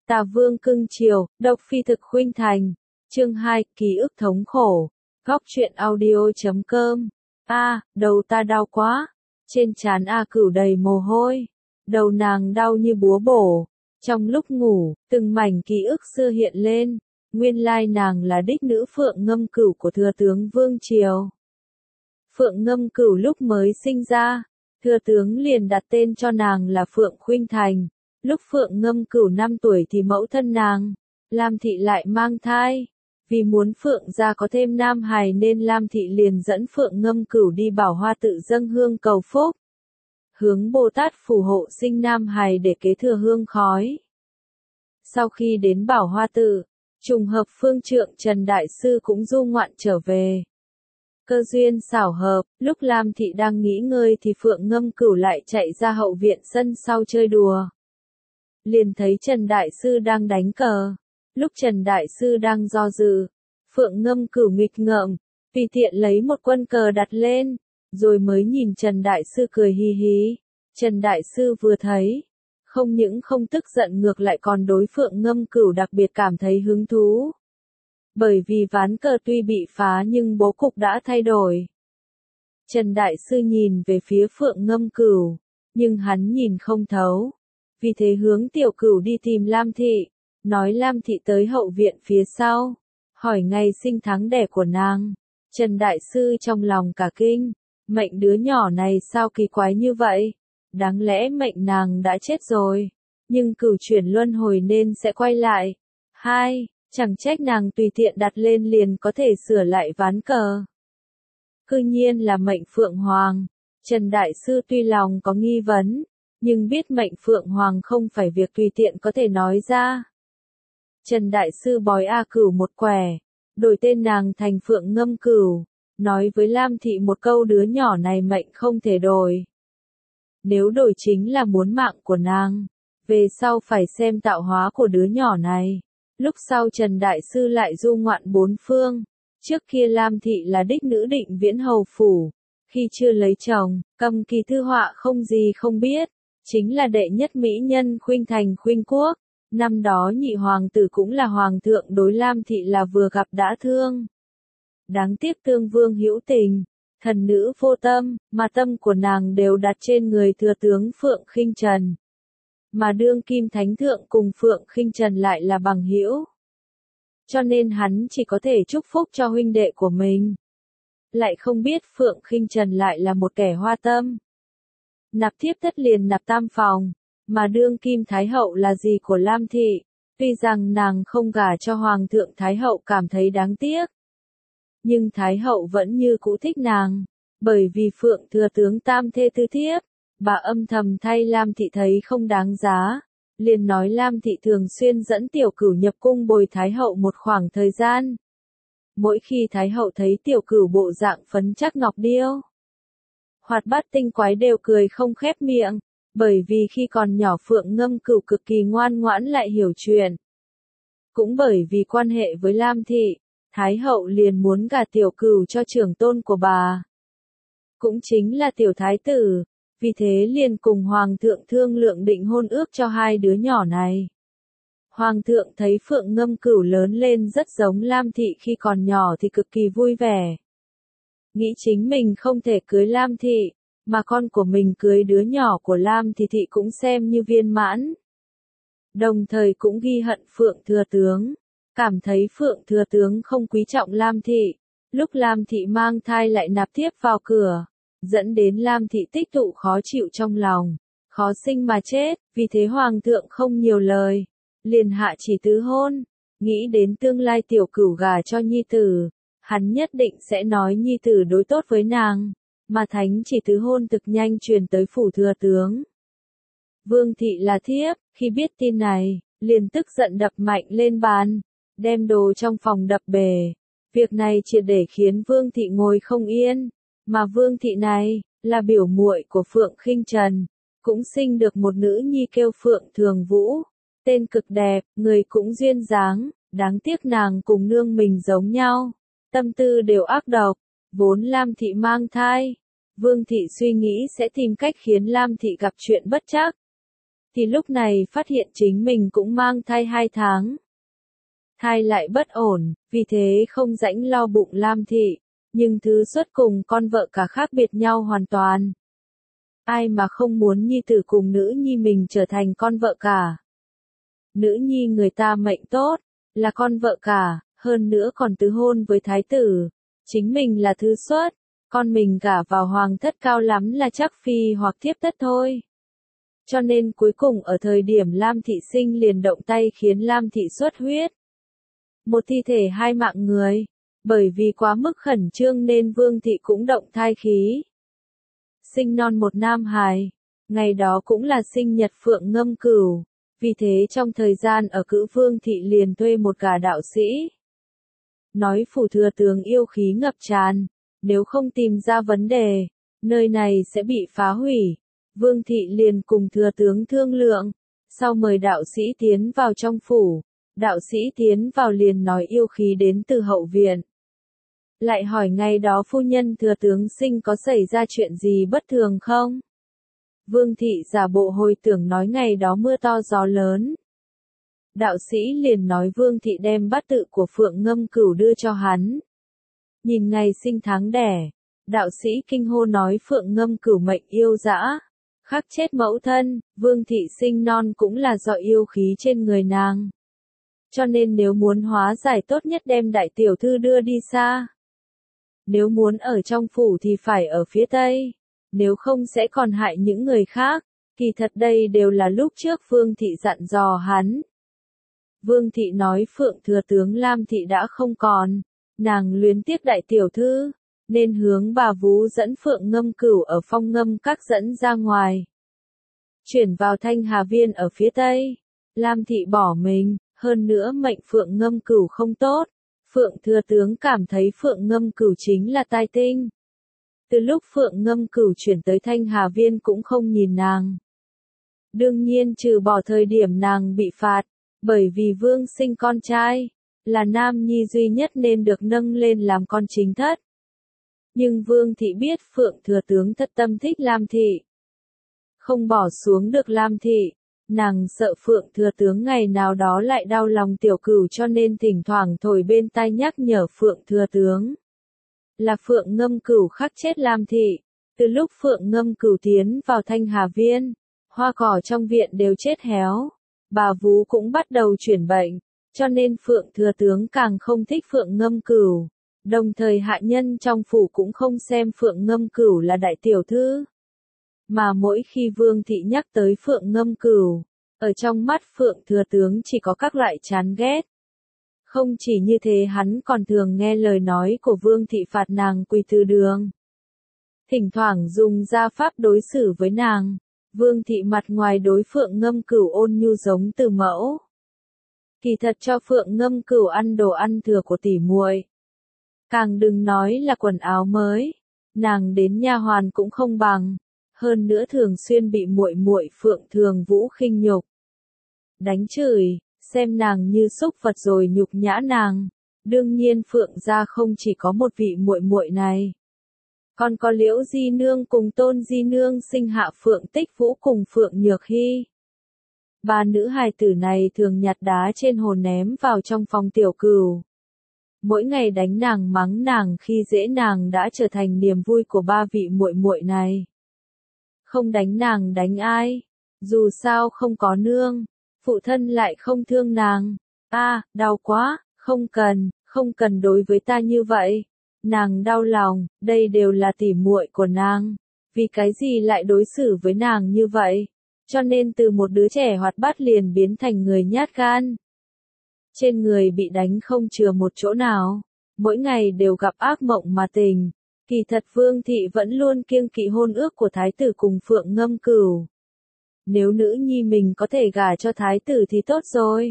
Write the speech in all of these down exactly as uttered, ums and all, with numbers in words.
Tà Vương cưng chiều, độc phi thực khuynh thành. Chương hai, ký ức thống khổ. Góc truyện audio chấm com. A, đầu ta đau quá. Trên trán A Cửu đầy mồ hôi. Đầu nàng đau như búa bổ. Trong lúc ngủ, từng mảnh ký ức xưa hiện lên. Nguyên lai nàng là đích nữ Phượng Ngâm Cửu của thừa tướng Vương Triều. Phượng Ngâm Cửu lúc mới sinh ra, thừa tướng liền đặt tên cho nàng là Phượng Khuynh Thành. Lúc Phượng Ngâm Cửu năm tuổi thì mẫu thân nàng, Lam Thị lại mang thai. Vì muốn Phượng gia có thêm nam hài nên Lam Thị liền dẫn Phượng Ngâm Cửu đi Bảo Hoa tự dâng hương cầu phúc. Hướng Bồ Tát phù hộ sinh nam hài để kế thừa hương khói. Sau khi đến Bảo Hoa tự, trùng hợp phương trượng Trần Đại Sư cũng du ngoạn trở về. Cơ duyên xảo hợp, lúc Lam Thị đang nghỉ ngơi thì Phượng Ngâm Cửu lại chạy ra hậu viện sân sau chơi đùa. Liền thấy Trần Đại Sư đang đánh cờ. Lúc Trần Đại Sư đang do dự, Phượng Ngâm Cửu nghịch ngợm, tùy tiện lấy một quân cờ đặt lên, rồi mới nhìn Trần Đại Sư cười hì hì. Trần Đại Sư vừa thấy, không những không tức giận ngược lại còn đối Phượng Ngâm Cửu đặc biệt cảm thấy hứng thú. Bởi vì ván cờ tuy bị phá nhưng bố cục đã thay đổi. Trần Đại Sư nhìn về phía Phượng Ngâm Cửu, nhưng hắn nhìn không thấu. Vì thế hướng Tiểu Cửu đi tìm Lam Thị, nói Lam Thị tới hậu viện phía sau, hỏi ngày sinh tháng đẻ của nàng. Trần Đại Sư trong lòng cả kinh, mệnh đứa nhỏ này sao kỳ quái như vậy? Đáng lẽ mệnh nàng đã chết rồi, nhưng cửu chuyển luân hồi nên sẽ quay lại. Hai, chẳng trách nàng tùy tiện đặt lên liền có thể sửa lại ván cờ. Cư nhiên là mệnh Phượng Hoàng. Trần Đại Sư tuy lòng có nghi vấn, nhưng biết mệnh Phượng Hoàng không phải việc tùy tiện có thể nói ra. Trần Đại Sư bói A Cửu một quẻ, đổi tên nàng thành Phượng Ngâm Cửu, nói với Lam Thị một câu đứa nhỏ này mệnh không thể đổi. Nếu đổi chính là muốn mạng của nàng, về sau phải xem tạo hóa của đứa nhỏ này. Lúc sau Trần Đại Sư lại du ngoạn bốn phương, trước kia Lam Thị là đích nữ Định Viễn hầu phủ, khi chưa lấy chồng, cầm kỳ thư họa không gì không biết, chính là đệ nhất mỹ nhân Khuynh Thành Khuynh Quốc. Năm đó nhị hoàng tử cũng là hoàng thượng đối Lam Thị là vừa gặp đã thương. Đáng tiếc tương vương hữu tình, thần nữ vô tâm, mà tâm của nàng đều đặt trên người thừa tướng Phượng Khinh Trần. Mà đương kim thánh thượng cùng Phượng Khinh Trần lại là bằng hữu. Cho nên hắn chỉ có thể chúc phúc cho huynh đệ của mình. Lại không biết Phượng Khinh Trần lại là một kẻ hoa tâm. Nạp thiếp thất liền nạp tam phòng, mà đương kim Thái Hậu là gì của Lam Thị, tuy rằng nàng không gả cho Hoàng thượng Thái Hậu cảm thấy đáng tiếc. Nhưng Thái Hậu vẫn như cũ thích nàng, bởi vì Phượng thừa tướng tam thê tư thiếp, bà âm thầm thay Lam Thị thấy không đáng giá, liền nói Lam Thị thường xuyên dẫn Tiểu Cửu nhập cung bồi Thái Hậu một khoảng thời gian. Mỗi khi Thái Hậu thấy Tiểu Cửu bộ dạng phấn chắc ngọc điêu, hoạt bát tinh quái đều cười không khép miệng, bởi vì khi còn nhỏ Phượng Ngâm Cửu cực kỳ ngoan ngoãn lại hiểu chuyện. Cũng bởi vì quan hệ với Lam Thị, Thái Hậu liền muốn gả Tiểu Cửu cho trưởng tôn của bà. Cũng chính là Tiểu Thái Tử, vì thế liền cùng Hoàng thượng thương lượng định hôn ước cho hai đứa nhỏ này. Hoàng thượng thấy Phượng Ngâm Cửu lớn lên rất giống Lam Thị khi còn nhỏ thì cực kỳ vui vẻ. Nghĩ chính mình không thể cưới Lam Thị, mà con của mình cưới đứa nhỏ của Lam Thị Thị cũng xem như viên mãn. Đồng thời cũng ghi hận Phượng Thừa Tướng, cảm thấy Phượng Thừa Tướng không quý trọng Lam Thị. Lúc Lam Thị mang thai lại nạp thiếp vào cửa, dẫn đến Lam Thị tích tụ khó chịu trong lòng, khó sinh mà chết, vì thế Hoàng thượng không nhiều lời, liền hạ chỉ tứ hôn, nghĩ đến tương lai Tiểu Cửu gả cho nhi tử, hắn nhất định sẽ nói nhi tử đối tốt với nàng, mà thánh chỉ tứ hôn thực nhanh truyền tới phủ thừa tướng. Vương Thị là thiếp, khi biết tin này, liền tức giận đập mạnh lên bàn, đem đồ trong phòng đập bể. Việc này triệt để khiến Vương Thị ngồi không yên, mà Vương Thị này là biểu muội của Phượng Khinh Trần, cũng sinh được một nữ nhi kêu Phượng Thường Vũ, tên cực đẹp, người cũng duyên dáng, đáng tiếc nàng cùng nương mình giống nhau, tâm tư đều ác độc. Vốn Lam Thị mang thai, Vương Thị suy nghĩ sẽ tìm cách khiến Lam Thị gặp chuyện bất trắc. thì lúc này phát hiện chính mình cũng mang thai hai tháng. Thai lại bất ổn, vì thế không rảnh lo bụng Lam thị, nhưng thứ xuất cùng con vợ cả khác biệt nhau hoàn toàn. Ai mà không muốn nhi tử cùng nữ nhi mình trở thành con vợ cả. Nữ nhi người ta mệnh tốt, là con vợ cả, hơn nữa còn tứ hôn với thái tử. Chính mình là thứ xuất, con mình gả vào hoàng thất cao lắm là chắc phi hoặc thiếp thất thôi. Cho nên cuối cùng ở thời điểm Lam thị sinh liền động tay khiến Lam thị xuất huyết. Một thi thể hai mạng người, bởi vì quá mức khẩn trương nên Vương thị cũng động thai khí. Sinh non một nam hài, ngày đó cũng là sinh nhật Phượng Ngâm Cửu, vì thế trong thời gian ở cữ Vương thị liền thuê một gã đạo sĩ. Nói phủ thừa tướng yêu khí ngập tràn, nếu không tìm ra vấn đề, nơi này sẽ bị phá hủy. Vương thị liền cùng thừa tướng thương lượng, sau mời đạo sĩ tiến vào trong phủ, đạo sĩ tiến vào liền nói yêu khí đến từ hậu viện. Lại hỏi ngày đó phu nhân thừa tướng sinh có xảy ra chuyện gì bất thường không? Vương thị giả bộ hồi tưởng nói ngày đó mưa to gió lớn. Đạo sĩ liền nói Vương thị đem bát tự của Phượng Ngâm Cửu đưa cho hắn. Nhìn ngày sinh tháng đẻ, đạo sĩ kinh hô nói Phượng Ngâm Cửu mệnh yêu dã, khắc chết mẫu thân, Vương thị sinh non cũng là do yêu khí trên người nàng. Cho nên nếu muốn hóa giải tốt nhất đem đại tiểu thư đưa đi xa. Nếu muốn ở trong phủ thì phải ở phía tây, nếu không sẽ còn hại những người khác. Kỳ thật đây đều là lúc trước Vương thị dặn dò hắn. Vương thị nói Phượng thừa tướng Lam thị đã không còn, nàng luyến tiếc đại tiểu thư, nên hướng bà vú dẫn Phượng Ngâm Cửu ở Phong Ngâm Các dẫn ra ngoài. Chuyển vào Thanh Hà Viên ở phía tây, Lam thị bỏ mình, hơn nữa mệnh Phượng Ngâm Cửu không tốt. Phượng thừa tướng cảm thấy Phượng Ngâm Cửu chính là tai tinh. Từ lúc Phượng Ngâm Cửu chuyển tới Thanh Hà Viên cũng không nhìn nàng. Đương nhiên trừ bỏ thời điểm nàng bị phạt, bởi vì Vương sinh con trai, là nam nhi duy nhất nên được nâng lên làm con chính thất. Nhưng Vương thị biết Phượng thừa tướng thất tâm thích Lam thị. Không bỏ xuống được Lam thị, nàng sợ Phượng thừa tướng ngày nào đó lại đau lòng tiểu cửu cho nên thỉnh thoảng thổi bên tai nhắc nhở Phượng thừa tướng. Là Phượng Ngâm Cửu khắc chết Lam thị, từ lúc Phượng Ngâm Cửu tiến vào Thanh Hà Viên, hoa cỏ trong viện đều chết héo, bà vú cũng bắt đầu chuyển bệnh, cho nên Phượng thừa tướng càng không thích Phượng Ngâm Cửu, đồng thời hạ nhân trong phủ cũng không xem Phượng Ngâm Cửu là đại tiểu thư. Mà mỗi khi Vương thị nhắc tới Phượng Ngâm Cửu, ở trong mắt Phượng thừa tướng chỉ có các loại chán ghét. Không chỉ như thế hắn còn thường nghe lời nói của Vương thị phạt nàng quỳ từ đường. Thỉnh thoảng dùng gia pháp đối xử với nàng, Vương thị mặt ngoài đối Phượng Ngâm Cửu ôn nhu giống từ mẫu. Kỳ thật cho Phượng Ngâm Cửu ăn đồ ăn thừa của tỉ muội. Càng đừng nói là quần áo mới, nàng đến nha hoàn cũng không bằng, hơn nữa thường xuyên bị muội muội Phượng Thường Vũ khinh nhục. Đánh chửi, xem nàng như súc vật rồi nhục nhã nàng. Đương nhiên Phượng gia không chỉ có một vị muội muội này. Còn có Liễu Di Nương cùng Tôn Di Nương sinh hạ Phượng Tích Vũ cùng Phượng Nhược Hy. Ba nữ hài tử này thường nhặt đá trên hồ ném vào trong phòng tiểu cửu. Mỗi ngày đánh nàng mắng nàng khi dễ nàng đã trở thành niềm vui của ba vị muội muội này. Không đánh nàng đánh ai, dù sao không có nương, phụ thân lại không thương nàng. A, à, đau quá, không cần, không cần đối với ta như vậy. Nàng đau lòng, đây đều là tỉ muội của nàng, vì cái gì lại đối xử với nàng như vậy? Cho nên từ một đứa trẻ hoạt bát liền biến thành người nhát gan. Trên người bị đánh không chừa một chỗ nào, mỗi ngày đều gặp ác mộng mà tỉnh. Kỳ thật Vương thị vẫn luôn kiêng kỵ hôn ước của thái tử cùng Phượng Ngâm Cửu. Nếu nữ nhi mình có thể gả cho thái tử thì tốt rồi.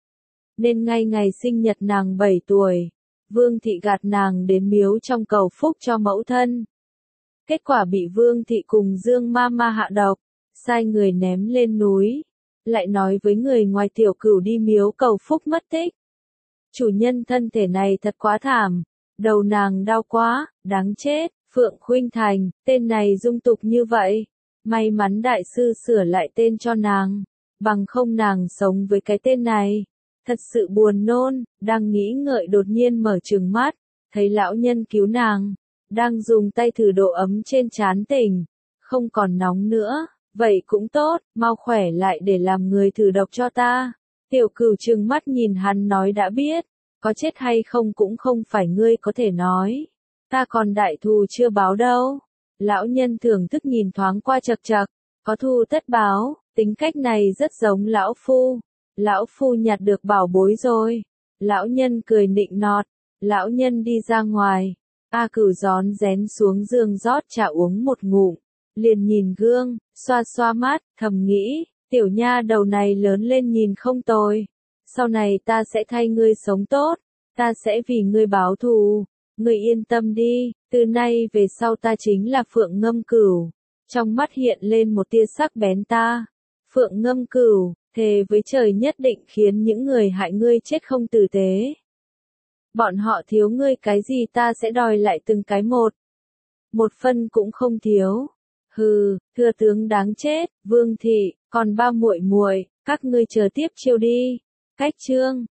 Nên ngay ngày sinh nhật nàng bảy tuổi, Vương thị gạt nàng đến miếu trong cầu phúc cho mẫu thân. Kết quả bị Vương thị cùng Dương ma ma hạ độc, sai người ném lên núi, lại nói với người ngoài tiểu cửu đi miếu cầu phúc mất tích. Chủ nhân thân thể này thật quá thảm, đầu nàng đau quá, đáng chết, Phượng Khuynh Thành, tên này dung tục như vậy. May mắn đại sư sửa lại tên cho nàng. bằng không nàng sống với cái tên này. Thật sự buồn nôn, đang nghĩ ngợi đột nhiên mở trừng mắt, thấy lão nhân cứu nàng, đang dùng tay thử độ ấm trên trán tỉnh, không còn nóng nữa, vậy cũng tốt, mau khỏe lại để làm người thử độc cho ta. Tiểu Cửu trừng mắt nhìn hắn nói đã biết, có chết hay không cũng không phải ngươi có thể nói, ta còn đại thù chưa báo đâu. Lão nhân thưởng thức nhìn thoáng qua chật chật, có thù tất báo, tính cách này rất giống lão phu. Lão phu nhặt được bảo bối rồi. Lão nhân cười nịnh nọt. Lão nhân đi ra ngoài. A Cửu rón rén xuống giường rót trà uống một ngụm. Liền nhìn gương, xoa xoa mắt, thầm nghĩ, tiểu nha đầu này lớn lên nhìn không tồi. Sau này ta sẽ thay ngươi sống tốt. Ta sẽ vì ngươi báo thù. Ngươi yên tâm đi, từ nay về sau ta chính là Phượng Ngâm Cửu. Trong mắt hiện lên một tia sắc bén ta. Phượng Ngâm Cửu, thề với trời nhất định khiến những người hại ngươi chết không tử tế. Bọn họ thiếu ngươi cái gì ta sẽ đòi lại từng cái một. Một phân cũng không thiếu. Hừ, thưa tướng đáng chết, Vương thị, còn ba muội muội, các ngươi chờ tiếp chiêu đi. Cách chương